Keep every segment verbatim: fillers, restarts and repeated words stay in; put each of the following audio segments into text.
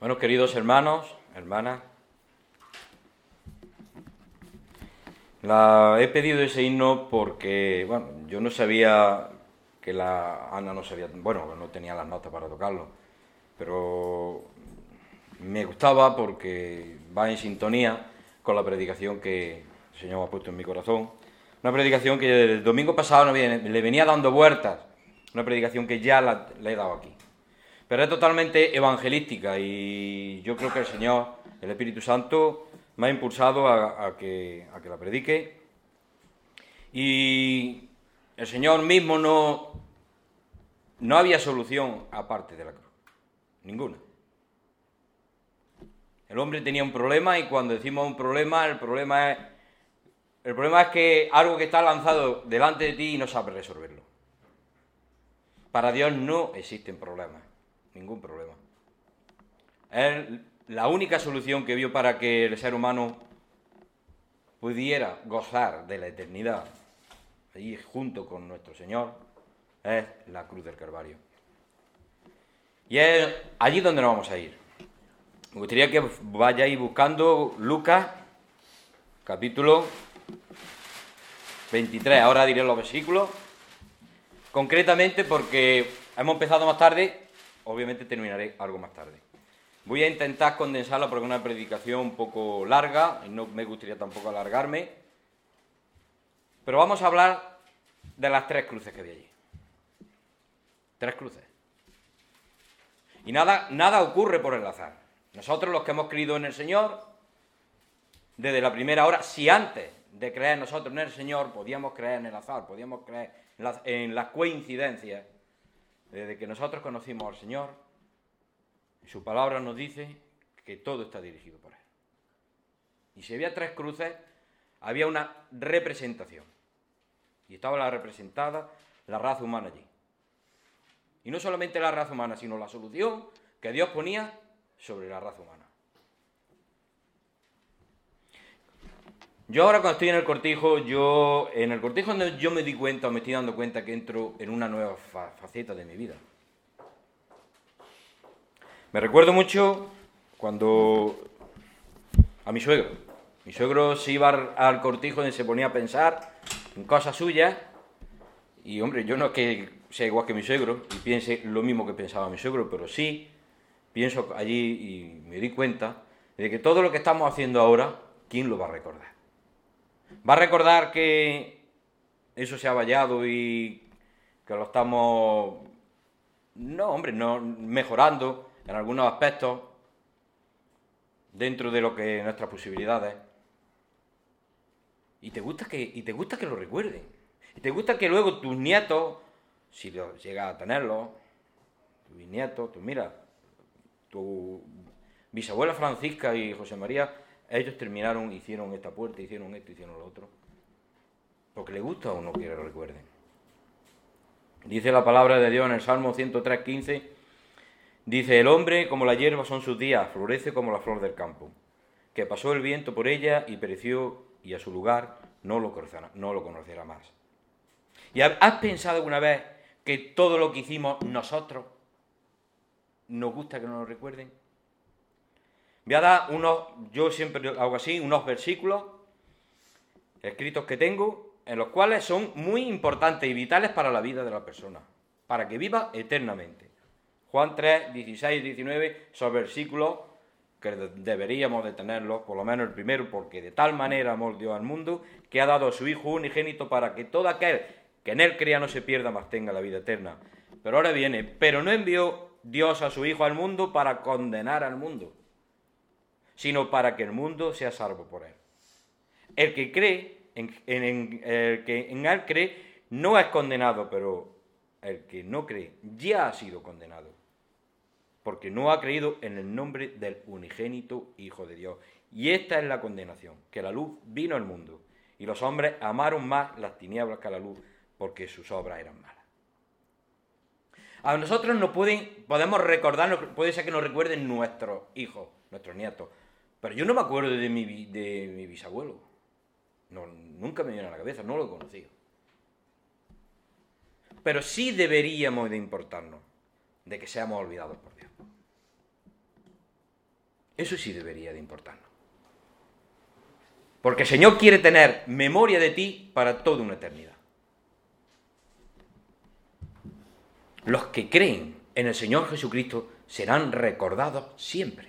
Bueno, queridos hermanos, hermanas, la, he pedido ese himno porque, bueno, yo no sabía que la Ana no sabía, bueno, no tenía las notas para tocarlo, pero me gustaba porque va en sintonía con la predicación que el Señor me ha puesto en mi corazón. Una predicación que el domingo pasado no viene, le venía dando vueltas, una predicación que ya la, la he dado aquí. Pero es totalmente evangelística y yo creo que el Señor, el Espíritu Santo, me ha impulsado a, a, que, a que la predique. Y el Señor mismo no, no había solución aparte de la cruz, ninguna. El hombre tenía un problema y cuando decimos un problema, el problema es, el problema es que algo que está lanzado delante de ti y no sabes resolverlo. Para Dios no existen problemas. Ningún problema. Es la única solución que vio para que el ser humano pudiera gozar de la eternidad allí junto con nuestro Señor es la cruz del Calvario. Y es allí donde nos vamos a ir. Me gustaría que vayáis buscando Lucas, capítulo veintitrés. Ahora diré los versículos. Concretamente porque hemos empezado más tarde. Obviamente terminaré algo más tarde. Voy a intentar condensarla porque es una predicación un poco larga y no me gustaría tampoco alargarme. Pero vamos a hablar de las tres cruces que vi allí. Tres cruces. Y nada, nada ocurre por el azar. Nosotros los que hemos creído en el Señor, desde la primera hora, si antes de creer nosotros en el Señor podíamos creer en el azar, podíamos creer en las, en las coincidencias, desde que nosotros conocimos al Señor, su palabra nos dice que todo está dirigido por Él. Y si había tres cruces, había una representación. Y estaba la representada la raza humana allí. Y no solamente la raza humana, sino la solución que Dios ponía sobre la raza humana. Yo ahora cuando estoy en el cortijo, yo en el cortijo yo me di cuenta, o me estoy dando cuenta que entro en una nueva fa- faceta de mi vida. Me recuerdo mucho cuando a mi suegro, mi suegro se iba al cortijo y se ponía a pensar en cosas suyas y hombre, yo no es que sea igual que mi suegro y piense lo mismo que pensaba mi suegro, pero sí pienso allí y me di cuenta de que todo lo que estamos haciendo ahora, ¿quién lo va a recordar? ¿Va a recordar que eso se ha vallado y que lo estamos, no, hombre, no mejorando en algunos aspectos dentro de lo que nuestras posibilidades? Y te gusta que, y te gusta que lo recuerden. Y te gusta que luego tus nietos, si llegas a tenerlos, tus bisnietos, tú mira, tu bisabuela Francisca y José María, ellos terminaron, hicieron esta puerta, hicieron esto, hicieron lo otro. Porque le gusta o no quiere que lo recuerden. Dice la palabra de Dios en el Salmo ciento tres, quince, dice, el hombre como la hierba son sus días, florece como la flor del campo, que pasó el viento por ella y pereció, y a su lugar no lo conocerá, no lo conocerá más. ¿Y has pensado alguna vez que todo lo que hicimos nosotros nos gusta que nos lo recuerden? Voy a dar unos, yo siempre hago así, unos versículos escritos que tengo, en los cuales son muy importantes y vitales para la vida de la persona, para que viva eternamente. Juan tres, dieciséis, diecinueve son versículos que deberíamos de tenerlos, por lo menos el primero, porque de tal manera amó Dios al mundo, que ha dado a su Hijo unigénito para que todo aquel que en él crea no se pierda, mas tenga la vida eterna. Pero ahora viene, pero no envió Dios a su Hijo al mundo para condenar al mundo, sino para que el mundo sea salvo por él. El que cree, en, en, en, el que en él cree, no es condenado, pero el que no cree ya ha sido condenado, porque no ha creído en el nombre del unigénito Hijo de Dios. Y esta es la condenación, que la luz vino al mundo, y los hombres amaron más las tinieblas que a la luz, porque sus obras eran malas. A nosotros nos pueden, podemos recordar, puede ser que nos recuerden nuestros hijos, nuestros nietos, pero yo no me acuerdo de mi, de mi bisabuelo. No, nunca me viene a la cabeza, no lo he conocido. Pero sí deberíamos de importarnos de que seamos olvidados por Dios. Eso sí debería de importarnos. Porque el Señor quiere tener memoria de ti para toda una eternidad. Los que creen en el Señor Jesucristo serán recordados siempre.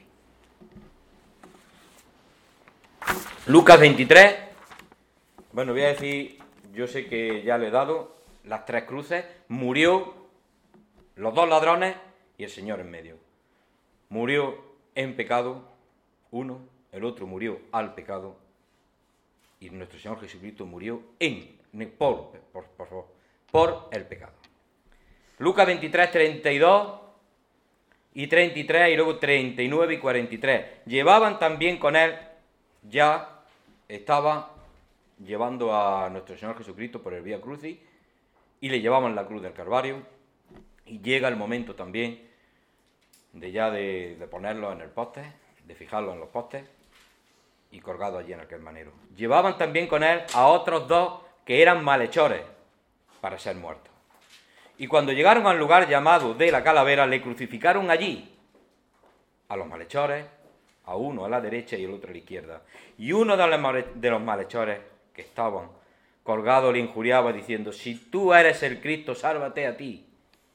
Lucas veintitrés, bueno, voy a decir, yo sé que ya le he dado las tres cruces, murió los dos ladrones y el Señor en medio. Murió en pecado uno, el otro murió al pecado y nuestro Señor Jesucristo murió en, por, por, por favor, por el pecado. Lucas veintitrés, treinta y dos y treinta y tres y luego treinta y nueve y cuarenta y tres. Llevaban también con él, ya estaba llevando a nuestro Señor Jesucristo por el Vía Crucis y le llevaban la cruz del Calvario y llega el momento también de ya de, de ponerlo en el poste, de fijarlo en los postes y colgado allí en aquel manero. Llevaban también con él a otros dos que eran malhechores para ser muertos. Y cuando llegaron al lugar llamado de la Calavera, le crucificaron allí a los malhechores, a uno a la derecha y el otro a la izquierda. Y uno de los malhechores que estaban colgados le injuriaba diciendo: si tú eres el Cristo, sálvate a ti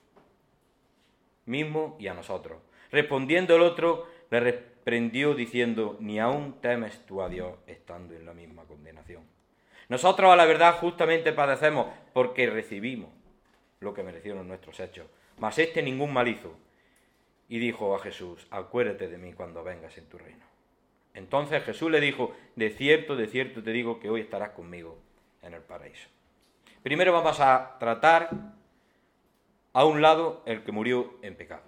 mismo y a nosotros. Respondiendo el otro, le reprendió diciendo: ni aún temes tú a Dios estando en la misma condenación. Nosotros a la verdad justamente padecemos porque recibimos lo que merecieron nuestros hechos, mas este ningún mal hizo. Y dijo a Jesús: acuérdate de mí cuando vengas en tu reino. Entonces Jesús le dijo: de cierto, de cierto te digo que hoy estarás conmigo en el paraíso. Primero vamos a tratar a un lado el que murió en pecado.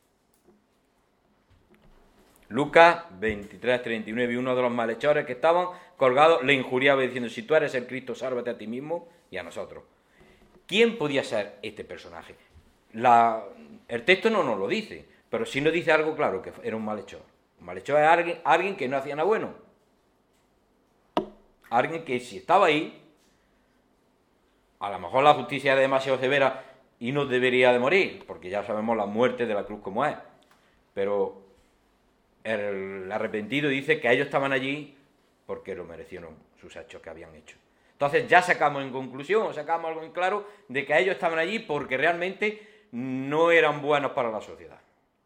Lucas veintitrés, treinta y nueve, y uno de los malhechores que estaban colgados le injuriaba diciendo: si tú eres el Cristo, sálvate a ti mismo y a nosotros. ¿Quién podía ser este personaje? La, el texto no nos lo dice, pero sí nos dice algo claro, que era un malhechor. Un malhechor es alguien, alguien que no hacía nada bueno. Alguien que si estaba ahí, a lo mejor la justicia es demasiado severa y no debería de morir, porque ya sabemos la muerte de la cruz como es. Pero el arrepentido dice que ellos estaban allí porque lo merecieron sus hechos que habían hecho. Entonces ya sacamos en conclusión, sacamos algo en claro de que ellos estaban allí porque realmente no eran buenos para la sociedad.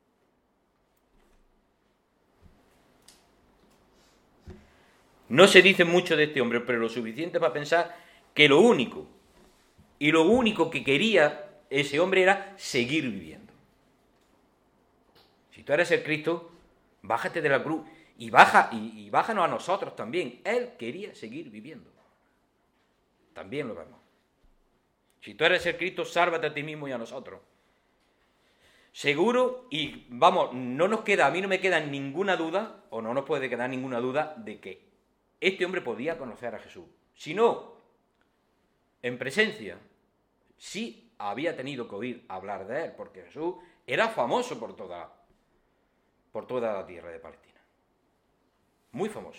No se dice mucho de este hombre, pero lo suficiente para pensar que lo único, y lo único que quería ese hombre era seguir viviendo. Si tú eres el Cristo, bájate de la cruz y, baja, y, y bájanos a nosotros también. Él quería seguir viviendo. También lo vemos. Si tú eres el Cristo, sálvate a ti mismo y a nosotros. Seguro, y vamos, no nos queda, a mí no me queda ninguna duda, o no nos puede quedar ninguna duda, de que este hombre podía conocer a Jesús. Si no, en presencia, sí había tenido que oír hablar de él, porque Jesús era famoso por toda, por toda la tierra de Palestina. Muy famoso.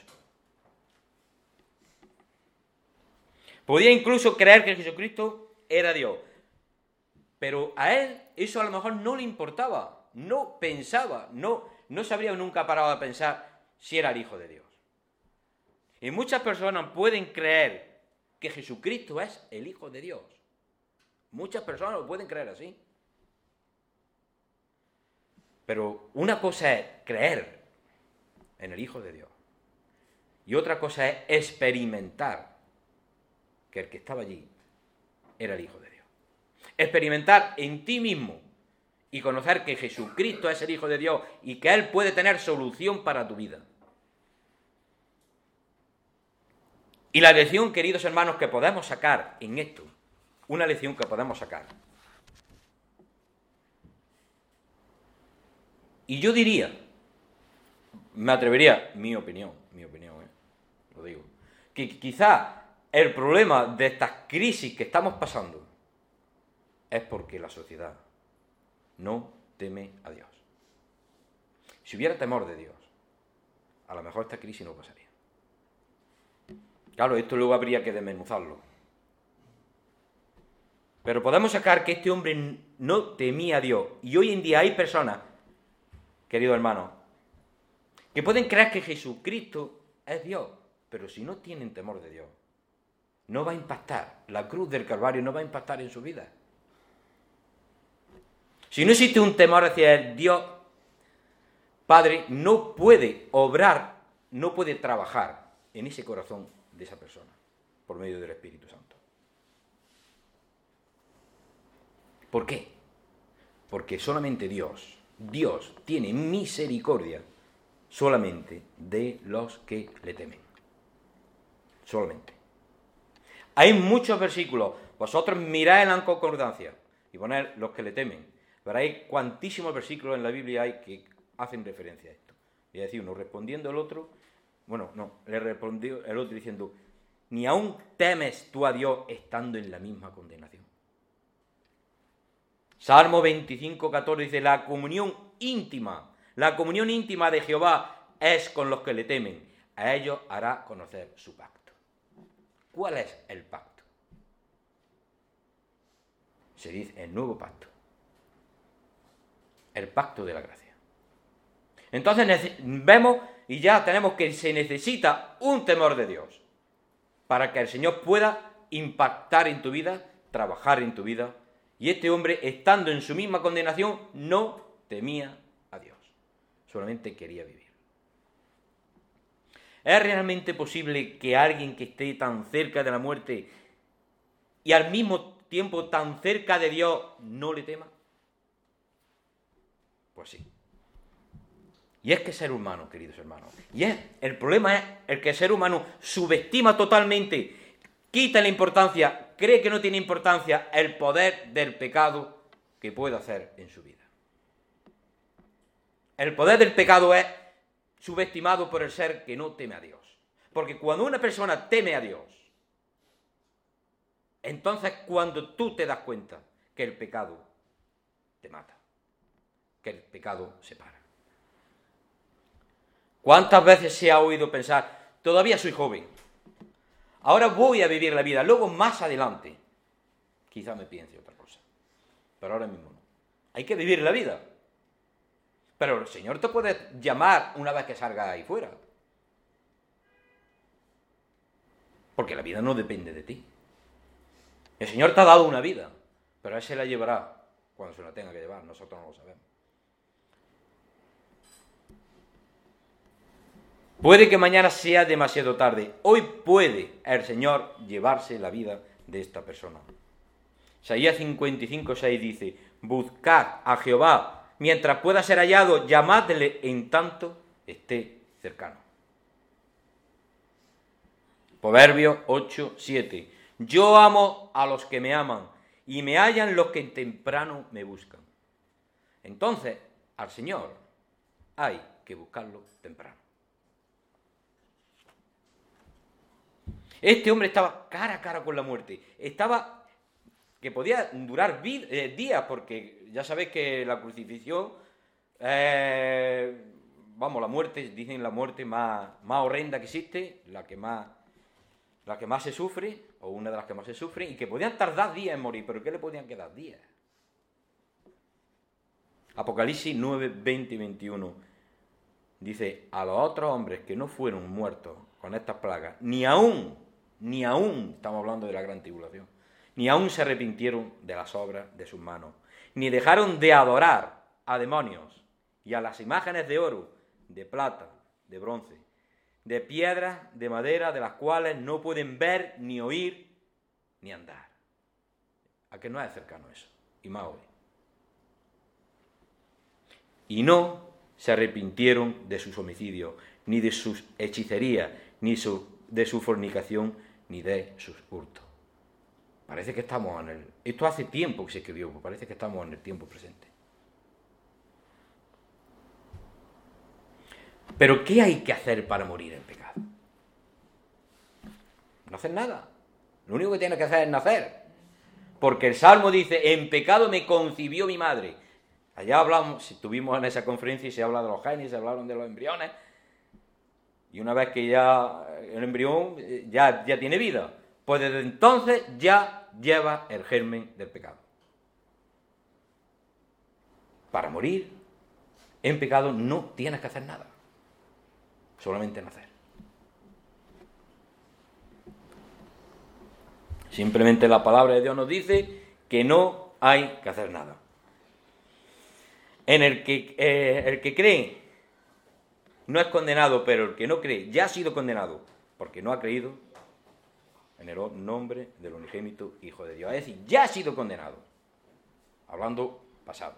Podía incluso creer que Jesucristo era Dios. Pero a él eso a lo mejor no le importaba, no pensaba, no, no se habría nunca parado a pensar si era el Hijo de Dios. Y muchas personas pueden creer que Jesucristo es el Hijo de Dios. Muchas personas lo pueden creer así. Pero una cosa es creer en el Hijo de Dios. Y otra cosa es experimentar que el que estaba allí era el Hijo de Dios. Experimentar en ti mismo y conocer que Jesucristo es el Hijo de Dios y que Él puede tener solución para tu vida. Y la lección, queridos hermanos, que podemos sacar en esto, una lección que podemos sacar. Y yo diría, me atrevería, mi opinión, mi opinión, ¿eh? Lo digo, que quizá el problema de estas crisis que estamos pasando es porque la sociedad no teme a Dios. Si hubiera temor de Dios, a lo mejor esta crisis no pasaría. Claro, esto luego habría que desmenuzarlo. Pero podemos sacar que este hombre no temía a Dios. Y hoy en día hay personas, queridos hermanos, que pueden creer que Jesucristo es Dios, pero si no tienen temor de Dios, no va a impactar, la cruz del Calvario no va a impactar en su vida. Si no existe un temor hacia Él, Dios Padre no puede obrar, no puede trabajar en ese corazón de esa persona por medio del Espíritu Santo. ¿Por qué? Porque solamente Dios, Dios tiene misericordia solamente de los que le temen. Solamente. Hay muchos versículos. Vosotros mirad en la concordancia y poned los que le temen. Veréis cuantísimos versículos en la Biblia hay que hacen referencia a esto. Y decir uno respondiendo el otro, bueno, no, le respondió el otro diciendo, ni aún temes tú a Dios estando en la misma condenación. Salmo veinticinco, catorce dice, la comunión íntima, la comunión íntima de Jehová es con los que le temen. A ellos hará conocer su pacto. ¿Cuál es el pacto? Se dice el nuevo pacto. El pacto de la gracia. Entonces vemos y ya tenemos que se necesita un temor de Dios para que el Señor pueda impactar en tu vida, trabajar en tu vida. Y este hombre, estando en su misma condenación, no temía a Dios, solamente quería vivir. ¿Es realmente posible que alguien que esté tan cerca de la muerte y al mismo tiempo tan cerca de Dios no le tema? Pues sí. Y es que ser humano, queridos hermanos, y es, el problema es el que el ser humano subestima totalmente, quita la importancia, cree que no tiene importancia el poder del pecado que puede hacer en su vida. El poder del pecado es subestimado por el ser que no teme a Dios. Porque cuando una persona teme a Dios, entonces cuando tú te das cuenta que el pecado te mata, que el pecado separa. ¿Cuántas veces se ha oído pensar, todavía soy joven, ahora voy a vivir la vida, luego más adelante, quizá me piense otra cosa, pero ahora mismo no. Hay que vivir la vida. Pero el Señor te puede llamar una vez que salgas ahí fuera. Porque la vida no depende de ti. El Señor te ha dado una vida, pero Él se la llevará cuando se la tenga que llevar, nosotros no lo sabemos. Puede que mañana sea demasiado tarde. Hoy puede el Señor llevarse la vida de esta persona. Isaías cincuenta y cinco, seis dice, buscad a Jehová mientras pueda ser hallado, llamadle en tanto esté cercano. Proverbios ocho, siete. Yo amo a los que me aman y me hallan los que temprano me buscan. Entonces, al Señor hay que buscarlo temprano. Este hombre estaba cara a cara con la muerte. Estaba que podía durar vid- eh, días, porque ya sabéis que la crucifixión, eh, vamos, la muerte, dicen la muerte más, más horrenda que existe, la que más, la que más se sufre, o una de las que más se sufre, y que podían tardar días en morir, pero ¿qué le podían quedar? Días. Apocalipsis nueve, veinte y veintiuno dice, a los otros hombres que no fueron muertos con estas plagas, ni aún, ni aún, estamos hablando de la gran tribulación, ni aún se arrepintieron de las obras de sus manos, ni dejaron de adorar a demonios y a las imágenes de oro, de plata, de bronce, de piedras, de madera, de las cuales no pueden ver, ni oír, ni andar. ¿A que no es cercano eso? Y más hoy. Y no se arrepintieron de sus homicidios, ni de sus hechicerías, ni su, de su fornicación, ni de sus hurtos. Parece que estamos en el... Esto hace tiempo que se escribió, pues parece que estamos en el tiempo presente. Pero ¿qué hay que hacer para morir en pecado? No hacer nada. Lo único que tienes que hacer es nacer. Porque el Salmo dice, en pecado me concibió mi madre. Allá hablamos, estuvimos en esa conferencia y se habla de los genes, se hablaron de los embriones. Y una vez que ya el embrión ya, ya tiene vida, pues desde entonces ya lleva el germen del pecado. Para morir en pecado no tienes que hacer nada. solamente nacer. Simplemente la palabra de Dios nos dice que no hay que hacer nada. En el que, eh, el que cree no es condenado, pero el que no cree ya ha sido condenado porque no ha creído en el nombre del unigénito Hijo de Dios. Es decir, ya ha sido condenado. Hablando pasado.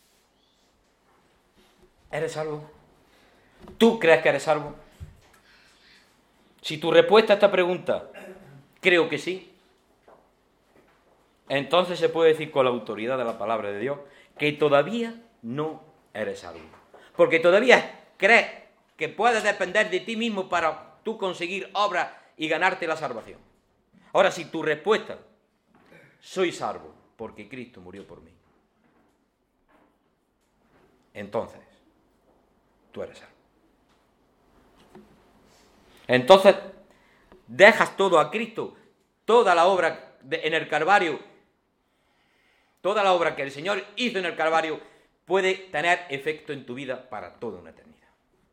¿Eres salvo? ¿Tú crees que eres salvo? Si tu respuesta a esta pregunta, creo que sí, entonces se puede decir con la autoridad de la palabra de Dios que todavía no eres salvo. Porque todavía crees que puedes depender de ti mismo para tú conseguir obras y ganarte la salvación. Ahora, si tu respuesta, soy salvo porque Cristo murió por mí, entonces, tú eres salvo. Entonces, dejas todo a Cristo, toda la obra de, en el Calvario, toda la obra que el Señor hizo en el Calvario puede tener efecto en tu vida para toda una eternidad.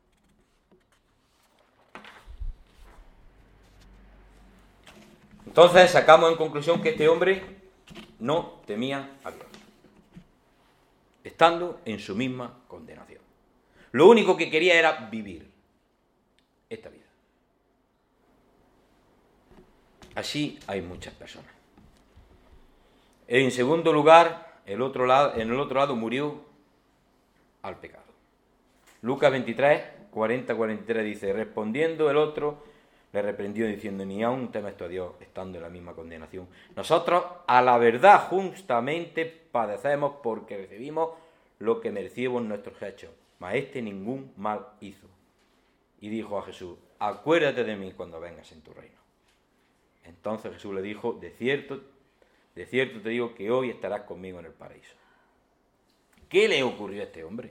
Entonces, sacamos en conclusión que este hombre no temía a Dios, estando en su misma condenación. Lo único que quería era vivir esta vida. Así hay muchas personas. En segundo lugar, el otro lado, en el otro lado murió al pecado. Lucas veintitrés, cuarenta a cuarenta y tres dice, respondiendo el otro, le reprendió diciendo, ni aún temes tú a Dios, estando en la misma condenación. Nosotros, a la verdad, justamente padecemos porque recibimos lo que merecíamos nuestros hechos, mas este ningún mal hizo. Y dijo a Jesús, acuérdate de mí cuando vengas en tu reino. Entonces Jesús le dijo, de cierto, de cierto te digo que hoy estarás conmigo en el paraíso. ¿Qué le ocurrió a este hombre?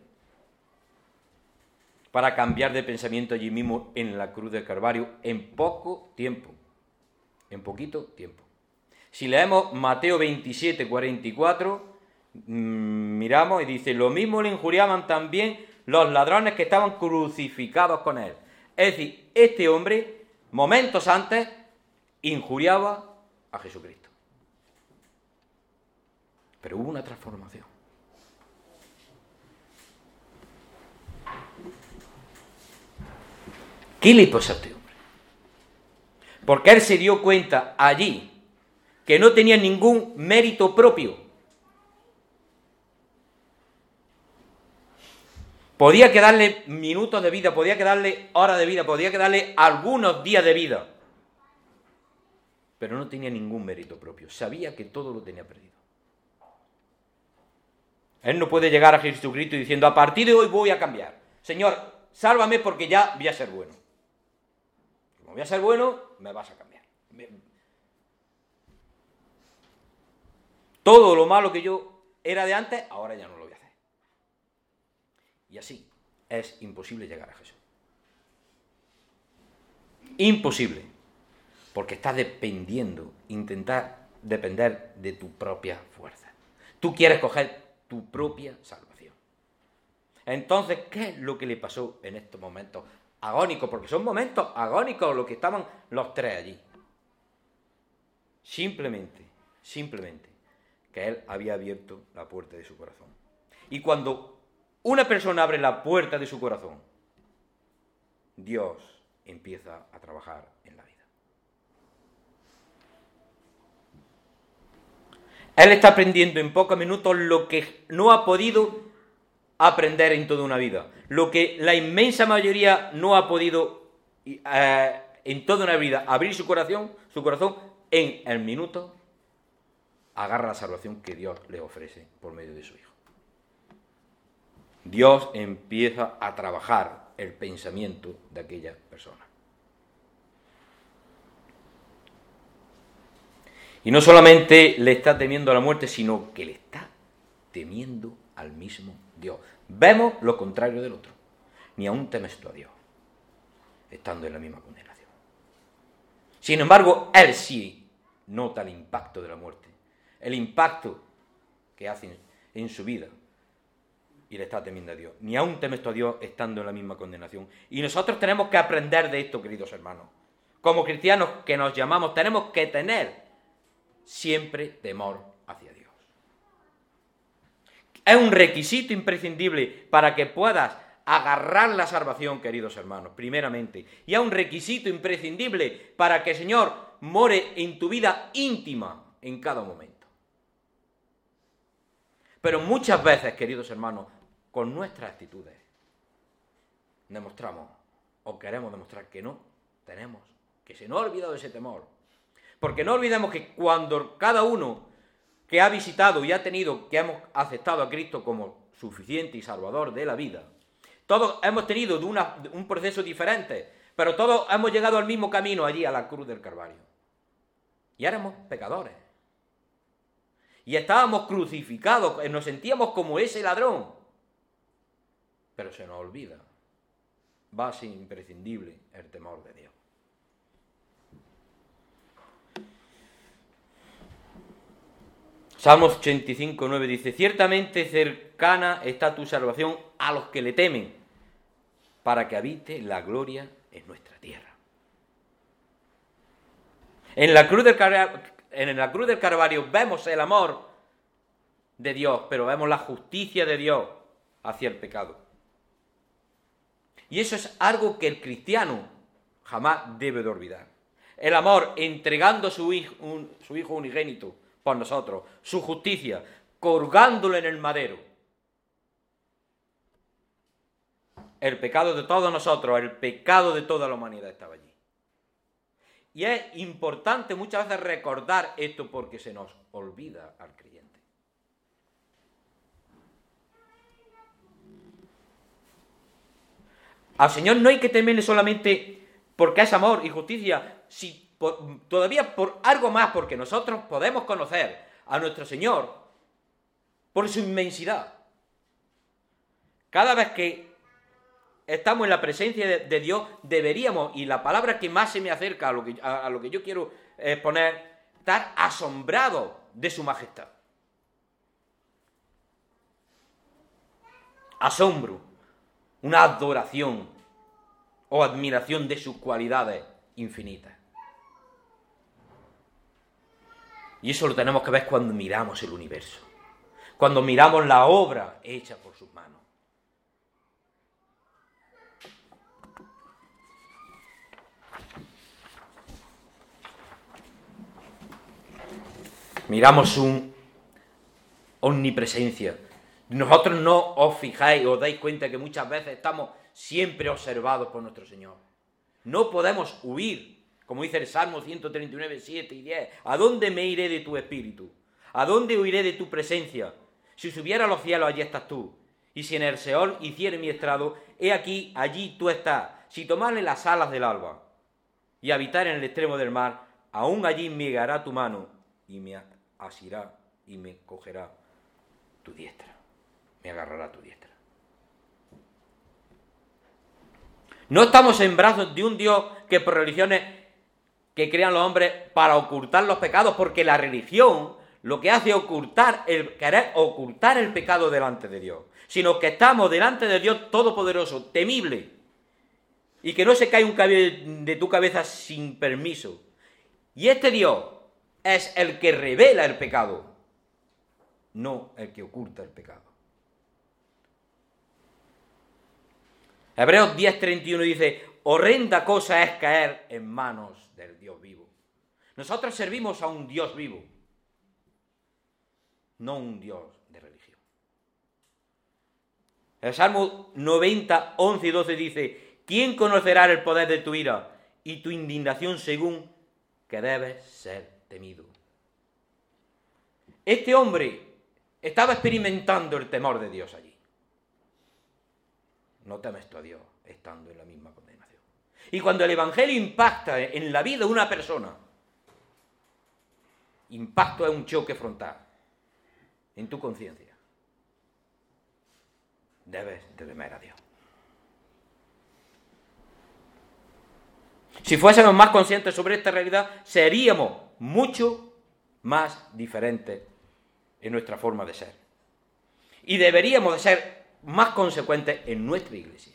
Para cambiar de pensamiento allí mismo en la cruz del Calvario en poco tiempo. En poquito tiempo. Si leemos Mateo veintisiete, cuarenta y cuatro, mmm, miramos y dice, lo mismo le injuriaban también los ladrones que estaban crucificados con él. Es decir, este hombre, momentos antes, injuriaba a Jesucristo. Pero hubo una transformación. ¿Qué le pasó a este hombre? Porque él se dio cuenta allí que no tenía ningún mérito propio. Podía quedarle minutos de vida, podía quedarle horas de vida, podía quedarle algunos días de vida. Pero no tenía ningún mérito propio. Sabía que todo lo tenía perdido. Él no puede llegar a Jesucristo diciendo, a partir de hoy voy a cambiar. Señor, sálvame porque ya voy a ser bueno. Como voy a ser bueno, me vas a cambiar. Todo lo malo que yo era de antes, ahora ya no lo voy a hacer. Y así es imposible llegar a Jesús. Imposible. Porque estás dependiendo, intentar depender de tu propia fuerza. Tú quieres coger tu propia salvación. Entonces, ¿qué es lo que le pasó en estos momentos agónicos? Porque son momentos agónicos los que estaban los tres allí. Simplemente, simplemente, que él había abierto la puerta de su corazón. Y cuando una persona abre la puerta de su corazón, Dios empieza a trabajar en la vida. Él está aprendiendo en pocos minutos lo que no ha podido aprender en toda una vida. Lo que la inmensa mayoría no ha podido eh, en toda una vida abrir su corazón, su corazón en el minuto agarra la salvación que Dios le ofrece por medio de su Hijo. Dios empieza a trabajar el pensamiento de aquella persona. Y no solamente le está temiendo a la muerte, sino que le está temiendo al mismo Dios. Vemos lo contrario del otro. Ni aún temes tú a Dios, estando en la misma condenación. Sin embargo, él sí nota el impacto de la muerte, el impacto que hace en su vida. y le está temiendo a Dios. Ni aún temes tú a Dios estando en la misma condenación. Y nosotros tenemos que aprender de esto, queridos hermanos. Como cristianos que nos llamamos, tenemos que tener siempre temor hacia Dios. Es un requisito imprescindible para que puedas agarrar la salvación, queridos hermanos, primeramente. Y es un requisito imprescindible para que el Señor more en tu vida íntima en cada momento. Pero muchas veces, queridos hermanos, con nuestras actitudes, demostramos o queremos demostrar que no tenemos, que se nos ha olvidado ese temor. Porque no olvidemos que cuando cada uno que ha visitado y ha tenido, que hemos aceptado a Cristo como suficiente y salvador de la vida, todos hemos tenido de una, de un proceso diferente, pero todos hemos llegado al mismo camino allí, a la cruz del Calvario. Y éramos pecadores. Y estábamos crucificados, nos sentíamos como ese ladrón. Pero se nos olvida, base imprescindible, el temor de Dios. Salmos ochenta y cinco, nueve dice: ciertamente cercana está tu salvación a los que le temen, para que habite la gloria en nuestra tierra. En la cruz del Calvario, en la cruz del Calvario vemos el amor de Dios, pero vemos la justicia de Dios hacia el pecado. Y eso es algo que el cristiano jamás debe de olvidar. El amor entregando su hijo, un, su hijo unigénito por nosotros, su justicia, colgándolo en el madero. El pecado de todos nosotros, el pecado de toda la humanidad estaba allí. Y es importante muchas veces recordar esto porque se nos olvida al creyente. Al Señor no hay que temerle solamente porque es amor y justicia, si por, todavía por algo más, porque nosotros podemos conocer a nuestro Señor por su inmensidad. Cada vez que estamos en la presencia de, de Dios, deberíamos, y la palabra que más se me acerca a lo que, a, a lo que yo quiero exponer, estar asombrados de su majestad. Asombro, una adoración o admiración de sus cualidades infinitas. Y eso lo tenemos que ver cuando miramos el universo, cuando miramos la obra hecha por sus manos. Miramos su omnipresencia. Nosotros no os fijáis, os dais cuenta que muchas veces estamos siempre observados por nuestro Señor. No podemos huir, como dice el Salmo ciento treinta y nueve, siete y diez. ¿A dónde me iré de tu espíritu? ¿A dónde huiré de tu presencia? Si subiera a los cielos, allí estás tú. Y si en el Seol hiciere mi estrado, he aquí, allí tú estás. Si tomare las alas del alba y habitar en el extremo del mar, aún allí me guiará tu mano y me asirá y me cogerá tu diestra. Me agarrará tu diestra. No estamos en brazos de un Dios que por religiones que crean los hombres para ocultar los pecados, porque la religión lo que hace es ocultar el, querer ocultar el pecado delante de Dios, sino que estamos delante de Dios todopoderoso, temible, y que no se cae un cabello de tu cabeza sin permiso. Y este Dios es el que revela el pecado, no el que oculta el pecado. Hebreos diez, treinta y uno dice: horrenda cosa es caer en manos del Dios vivo. Nosotros servimos a un Dios vivo, no un Dios de religión. El Salmo noventa, once y doce dice: ¿quién conocerá el poder de tu ira y tu indignación según que debes ser temido? Este hombre estaba experimentando el temor de Dios allí. No temes tú a Dios estando en la misma condenación. Y cuando el Evangelio impacta en la vida de una persona, impacto es un choque frontal en tu conciencia. Debes de temer a Dios. Si fuésemos más conscientes sobre esta realidad, seríamos mucho más diferentes en nuestra forma de ser. Y deberíamos de ser más consecuentes en nuestra Iglesia.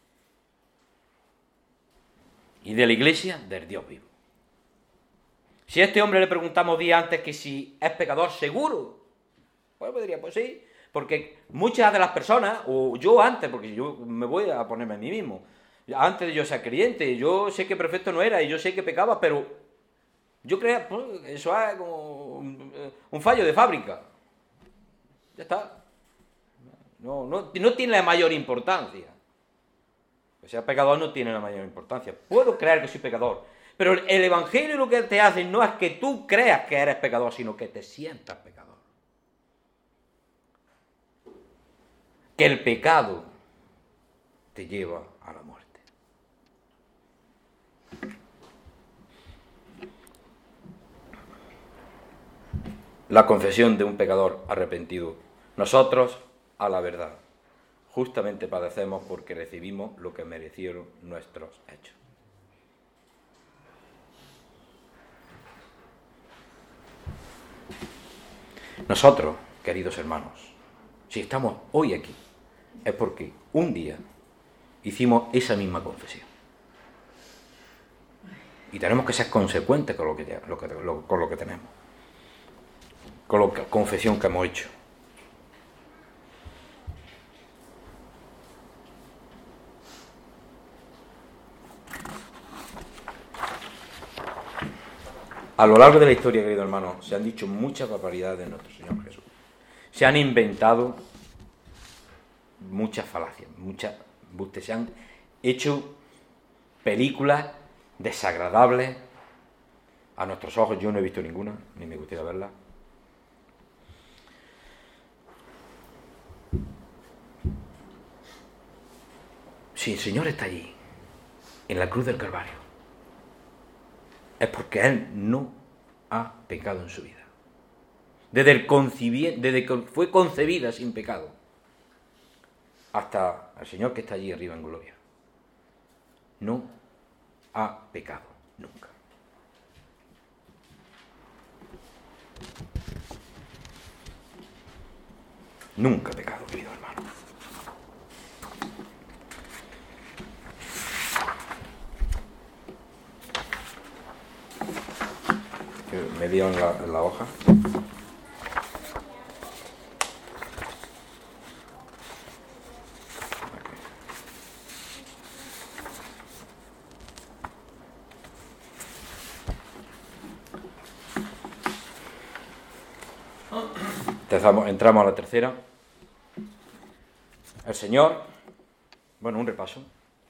Y de la Iglesia del Dios vivo. Si a este hombre le preguntamos días antes que si es pecador seguro, pues podría, pues sí, porque muchas de las personas, o yo antes, porque yo me voy a ponerme a mí mismo, antes de yo ser creyente, yo sé que perfecto no era y yo sé que pecaba, pero yo creía, pues, eso es como un, un fallo de fábrica. Ya está. No, no, no tiene la mayor importancia. Que sea pecador no tiene la mayor importancia. Puedo creer que soy pecador, pero el Evangelio lo que te hace no es que tú creas que eres pecador, sino que te sientas pecador. Que el pecado te lleva a la muerte. La confesión de un pecador arrepentido. Nosotros, a la verdad, justamente padecemos porque recibimos lo que merecieron nuestros hechos. Nosotros, queridos hermanos, si estamos hoy aquí, es porque un día hicimos esa misma confesión. Y tenemos que ser consecuentes con lo que, lo que, lo, con lo que tenemos, con la confesión que hemos hecho. A lo largo de la historia, querido hermano, se han dicho muchas barbaridades de nuestro Señor Jesús. Se han inventado muchas falacias, muchas bustes. Se han hecho películas desagradables a nuestros ojos. Yo no he visto ninguna, ni me gustaría verla. Si el Señor está allí, en la cruz del Calvario, es porque Él no ha pecado en su vida. Desde, el concibi- desde que fue concebida sin pecado, hasta el Señor que está allí arriba en gloria, no ha pecado nunca. Nunca ha pecado, querido hermano. Me dio en la, en la hoja. Empezamos, entramos a la tercera. El Señor, bueno, un repaso.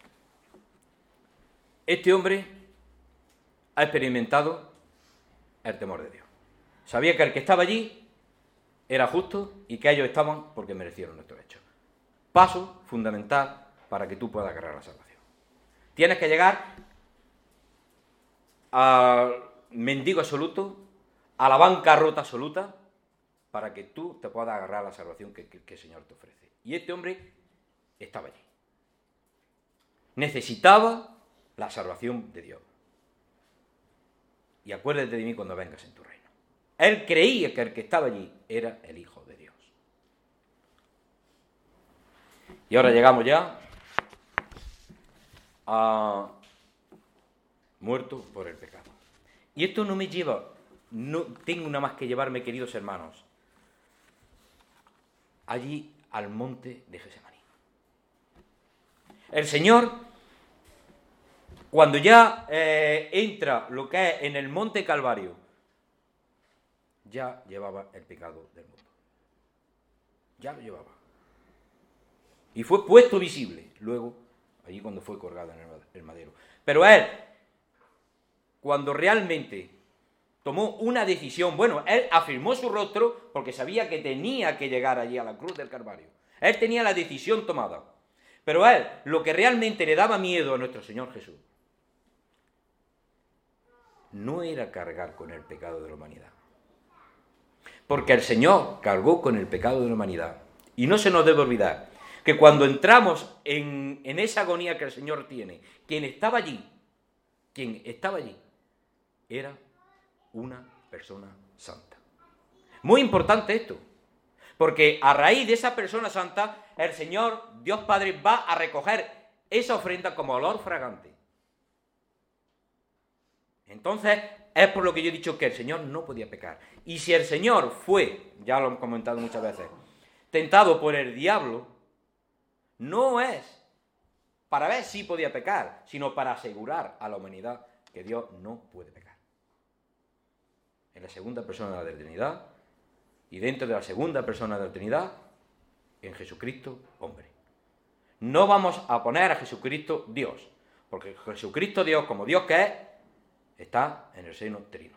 Este hombre ha experimentado el temor de Dios. Sabía que el que estaba allí era justo y que ellos estaban porque merecieron nuestros hechos. Paso fundamental para que tú puedas agarrar la salvación. Tienes que llegar al mendigo absoluto, a la bancarrota absoluta, para que tú te puedas agarrar la salvación que, que, que el Señor te ofrece. Y este hombre estaba allí. Necesitaba la salvación de Dios. Y acuérdate de mí cuando vengas en tu reino. Él creía que el que estaba allí era el Hijo de Dios. Y ahora llegamos ya a muerto por el pecado. Y esto no me lleva, no tengo nada más que llevarme, queridos hermanos, allí al monte de Getsemaní. El Señor, cuando ya eh, entra lo que es en el monte Calvario, ya llevaba el pecado del mundo. Ya lo llevaba. Y fue puesto visible, luego, allí cuando fue colgado en el madero. Pero él, cuando realmente tomó una decisión, bueno, él afirmó su rostro porque sabía que tenía que llegar allí a la cruz del Calvario. Él tenía la decisión tomada. Pero a él, lo que realmente le daba miedo a nuestro Señor Jesús, no era cargar con el pecado de la humanidad. Porque el Señor cargó con el pecado de la humanidad. Y no se nos debe olvidar que cuando entramos en, en esa agonía que el Señor tiene, quien estaba allí, quien estaba allí, era una persona santa. Muy importante esto. Porque a raíz de esa persona santa, el Señor, Dios Padre, va a recoger esa ofrenda como olor fragante. Entonces, es por lo que yo he dicho que el Señor no podía pecar. Y si el Señor fue, ya lo hemos comentado muchas veces, tentado por el diablo, no es para ver si podía pecar, sino para asegurar a la humanidad que Dios no puede pecar. En la segunda persona de la Trinidad, y dentro de la segunda persona de la Trinidad, en Jesucristo, hombre. No vamos a poner a Jesucristo Dios, porque Jesucristo Dios, como Dios que es, está en el seno trino.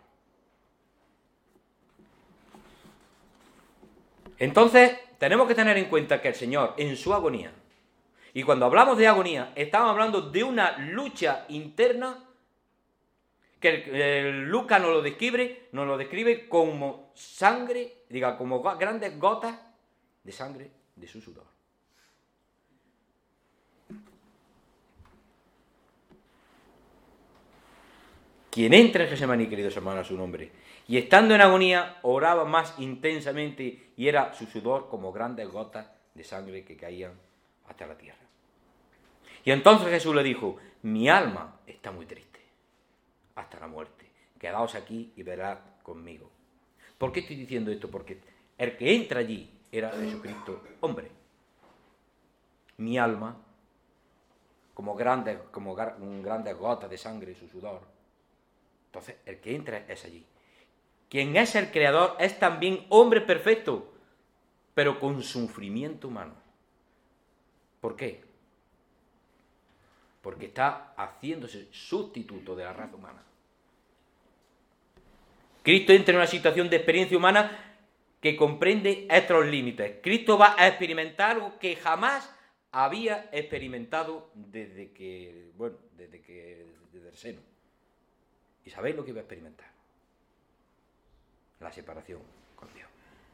Entonces, tenemos que tener en cuenta que el Señor, en su agonía, y cuando hablamos de agonía, estamos hablando de una lucha interna que el, el Lucas nos lo describe, nos lo describe como sangre, diga, como grandes gotas de sangre de su sudor. Quien entra en Getsemaní, queridos hermanos, a su nombre, y estando en agonía, oraba más intensamente y era su sudor como grandes gotas de sangre que caían hasta la tierra. Y entonces Jesús le dijo, mi alma está muy triste, hasta la muerte. Quedaos aquí y verad conmigo. ¿Por qué estoy diciendo esto? Porque el que entra allí era Jesucristo, hombre. Mi alma, como grandes, como grandes gotas de sangre, su sudor. Entonces, el que entra es allí. Quien es el creador es también hombre perfecto, pero con sufrimiento humano. ¿Por qué? Porque está haciéndose sustituto de la raza humana. Cristo entra en una situación de experiencia humana que comprende estos límites. Cristo va a experimentar algo que jamás había experimentado desde que, bueno, desde que, desde el seno. ¿Y sabéis lo que iba a experimentar? La separación con Dios.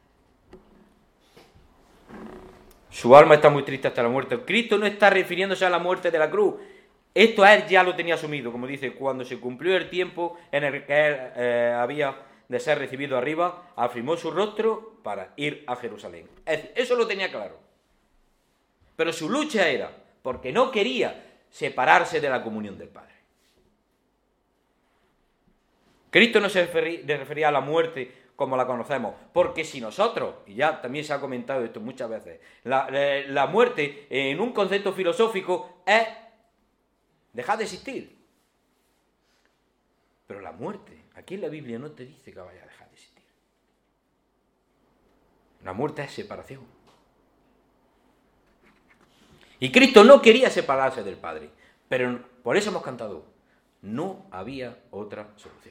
Su alma está muy triste hasta la muerte. Cristo no está refiriéndose a la muerte de la cruz. Esto a él ya lo tenía asumido, como dice, cuando se cumplió el tiempo en el que él eh, había de ser recibido arriba, afirmó su rostro para ir a Jerusalén. Es decir, eso lo tenía claro. Pero su lucha era porque no quería separarse de la comunión del Padre. Cristo no se refería a la muerte como la conocemos, porque si nosotros, y ya también se ha comentado esto muchas veces, la, la muerte en un concepto filosófico es dejar de existir. Pero la muerte, aquí en la Biblia no te dice que vaya a dejar de existir. La muerte es separación. Y Cristo no quería separarse del Padre, pero por eso hemos cantado, no había otra solución.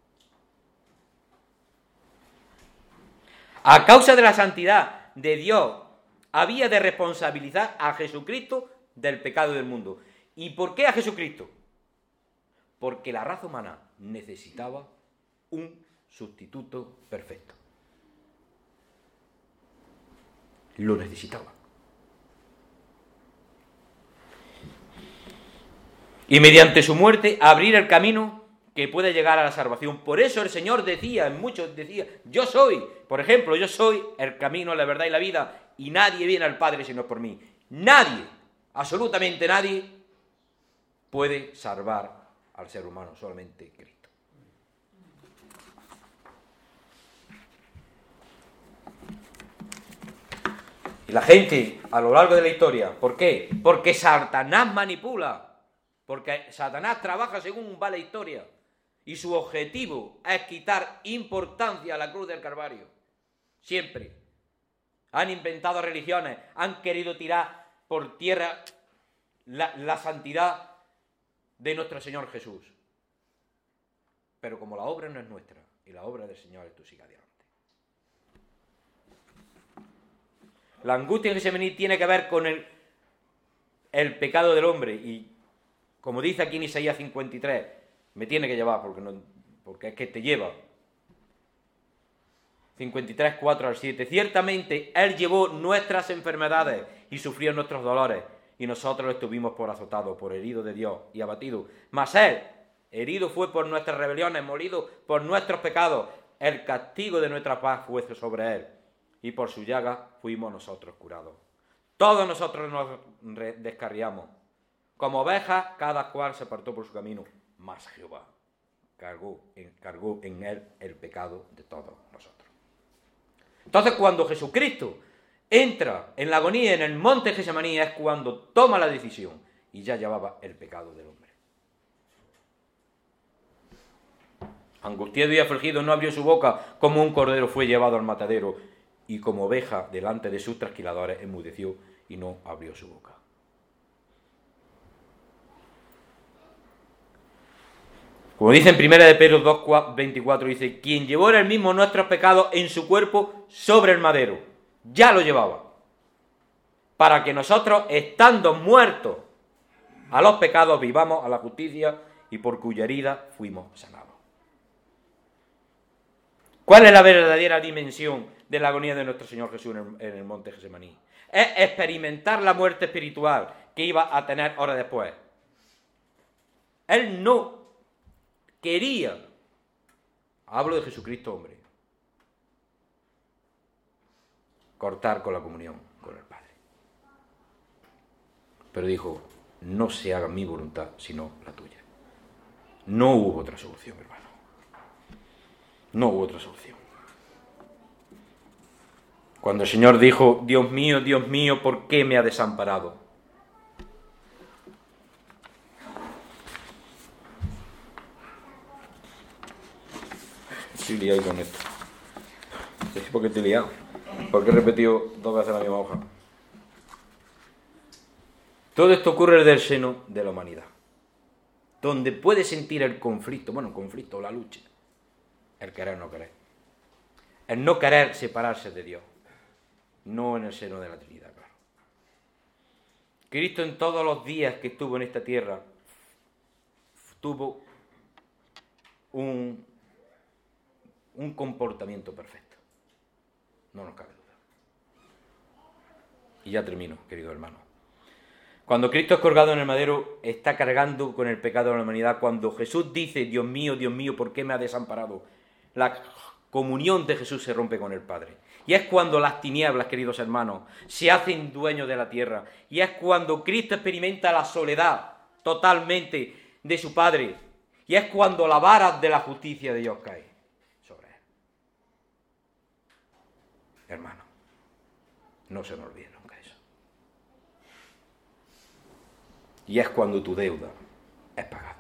A causa de la santidad de Dios, había de responsabilizar a Jesucristo del pecado del mundo. ¿Y por qué a Jesucristo? Porque la raza humana necesitaba un sustituto perfecto. Lo necesitaba. Y mediante su muerte abrir el camino que puede llegar a la salvación. Por eso el Señor decía, en muchos decía, yo soy, por ejemplo, yo soy el camino, la verdad y la vida, y nadie viene al Padre sino por mí. Nadie, absolutamente nadie, puede salvar al ser humano, solamente Cristo. Y la gente, a lo largo de la historia, ¿por qué? Porque Satanás manipula, porque Satanás trabaja según va la historia. Y su objetivo es quitar importancia a la cruz del Calvario. Siempre. Han inventado religiones, han querido tirar por tierra la, la santidad de nuestro Señor Jesús. Pero como la obra no es nuestra, y la obra del Señor es, tú siga adelante. La angustia en Getsemaní tiene que ver con el, el pecado del hombre. Y como dice aquí en Isaías cincuenta y tres, me tiene que llevar porque, no, porque es que te lleva. cincuenta y tres, cuatro al siete. Ciertamente Él llevó nuestras enfermedades y sufrió nuestros dolores, y nosotros estuvimos por azotados, por herido de Dios y abatido. Mas Él, herido fue por nuestras rebeliones, molido por nuestros pecados. El castigo de nuestra paz fue sobre Él, y por su llaga fuimos nosotros curados. Todos nosotros nos descarriamos. Como ovejas, cada cual se apartó por su camino, mas Jehová cargó en, cargó en él el pecado de todos nosotros. Entonces, cuando Jesucristo entra en la agonía en el monte Getsemaní, es cuando toma la decisión y ya llevaba el pecado del hombre. Angustiado y afligido, no abrió su boca, como un cordero fue llevado al matadero, y como oveja delante de sus trasquiladores enmudeció y no abrió su boca. Como dice en primera de Pedro dos veinticuatro, dice, quien llevó era el mismo nuestros pecados en su cuerpo sobre el madero, ya lo llevaba, para que nosotros, estando muertos a los pecados, vivamos a la justicia, y por cuya herida fuimos sanados. ¿Cuál es la verdadera dimensión de la agonía de nuestro Señor Jesús en el, en el monte Getsemaní? Es experimentar la muerte espiritual que iba a tener horas después. Él no quería, hablo de Jesucristo hombre, cortar con la comunión con el Padre. Pero dijo, no se haga mi voluntad, sino la tuya. No hubo otra solución, hermano. No hubo otra solución. Cuando el Señor dijo, Dios mío, Dios mío, ¿por qué me ha desamparado? Estoy liado con esto. ¿Por qué estoy liado? Porque he repetido dos veces la misma hoja. Todo esto ocurre desde el seno de la humanidad, donde puede sentir el conflicto, bueno, el conflicto o la lucha, el querer o no querer. El no querer separarse de Dios, no en el seno de la Trinidad, claro. Cristo en todos los días que estuvo en esta tierra, tuvo un, un comportamiento perfecto. No nos cabe duda. Y ya termino, querido hermano. Cuando Cristo es colgado en el madero, está cargando con el pecado de la humanidad. Cuando Jesús dice, Dios mío, Dios mío, ¿por qué me has desamparado? La comunión de Jesús se rompe con el Padre. Y es cuando las tinieblas, queridos hermanos, se hacen dueños de la tierra. Y es cuando Cristo experimenta la soledad totalmente de su Padre. Y es cuando la vara de la justicia de Dios cae sobre él. Hermano, no se nos olvide nunca eso. Y es cuando tu deuda es pagada.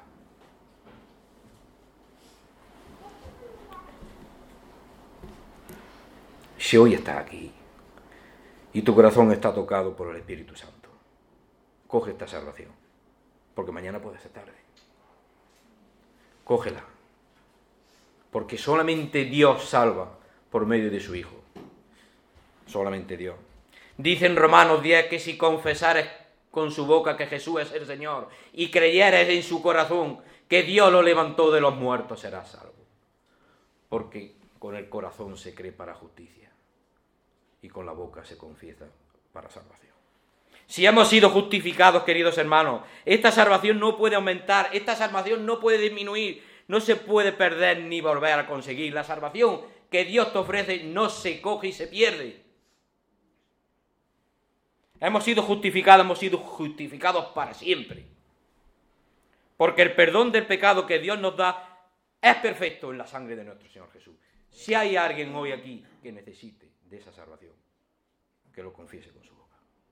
Si hoy estás aquí y tu corazón está tocado por el Espíritu Santo, coge esta salvación, porque mañana puede ser tarde. Cógela, porque solamente Dios salva por medio de su Hijo. Solamente Dios. Dice en Romanos diez que si confesares con su boca que Jesús es el Señor y creyeres en su corazón que Dios lo levantó de los muertos, serás salvo. Porque con el corazón se cree para justicia y con la boca se confiesa para salvación. Si hemos sido justificados, queridos hermanos, esta salvación no puede aumentar, esta salvación no puede disminuir, no se puede perder ni volver a conseguir. La salvación que Dios te ofrece no se coge y se pierde. Hemos sido justificados, hemos sido justificados para siempre. Porque el perdón del pecado que Dios nos da es perfecto en la sangre de nuestro Señor Jesús. Si hay alguien hoy aquí que necesite de esa salvación, que lo confiese con su boca.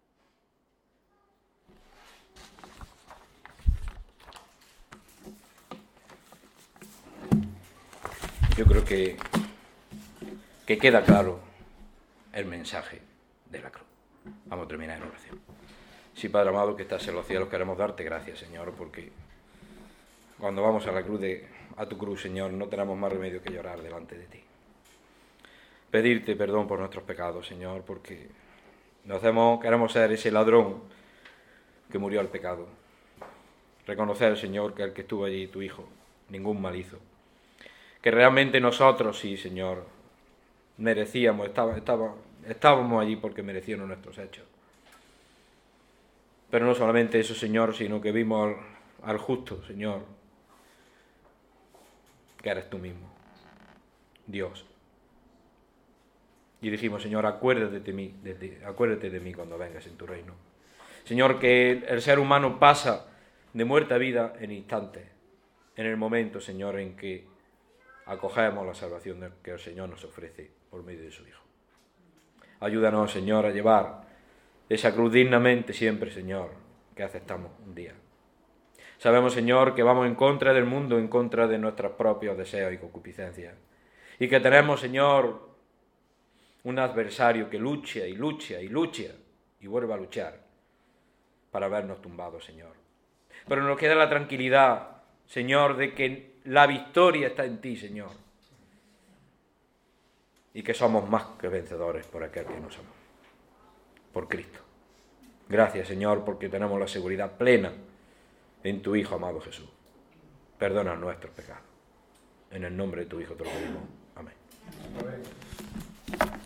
Yo creo que, que queda claro el mensaje de la cruz. Vamos a terminar en oración. Sí, Padre amado, que estás en los cielos, queremos darte gracias, Señor, porque cuando vamos a la cruz de, a tu cruz, Señor, no tenemos más remedio que llorar delante de ti. Pedirte perdón por nuestros pecados, Señor, porque nos hacemos, queremos ser ese ladrón que murió al pecado. Reconocer, Señor, que el que estuvo allí, tu Hijo, ningún mal hizo. Que realmente nosotros, sí, Señor, merecíamos, estaba, estaba, estábamos allí porque merecieron nuestros hechos. Pero no solamente eso, Señor, sino que vimos al, al justo, Señor, que eres tú mismo, Dios. Y dijimos, Señor, acuérdate de mí, de ti, acuérdate de mí cuando vengas en tu reino. Señor, que el ser humano pasa de muerte a vida en instantes, en el momento, Señor, en que acogemos la salvación que el Señor nos ofrece por medio de su Hijo. Ayúdanos, Señor, a llevar esa cruz dignamente siempre, Señor, que aceptamos un día. Sabemos, Señor, que vamos en contra del mundo, en contra de nuestros propios deseos y concupiscencias. Y que tenemos, Señor, un adversario que lucha y lucha y lucha y vuelve a luchar para vernos tumbados, Señor. Pero nos queda la tranquilidad, Señor, de que la victoria está en ti, Señor. Y que somos más que vencedores por aquel que nos amó, por Cristo. Gracias, Señor, porque tenemos la seguridad plena en tu Hijo amado Jesús. Perdona nuestros pecados. En el nombre de tu Hijo te lo pedimos. Amén. Amén.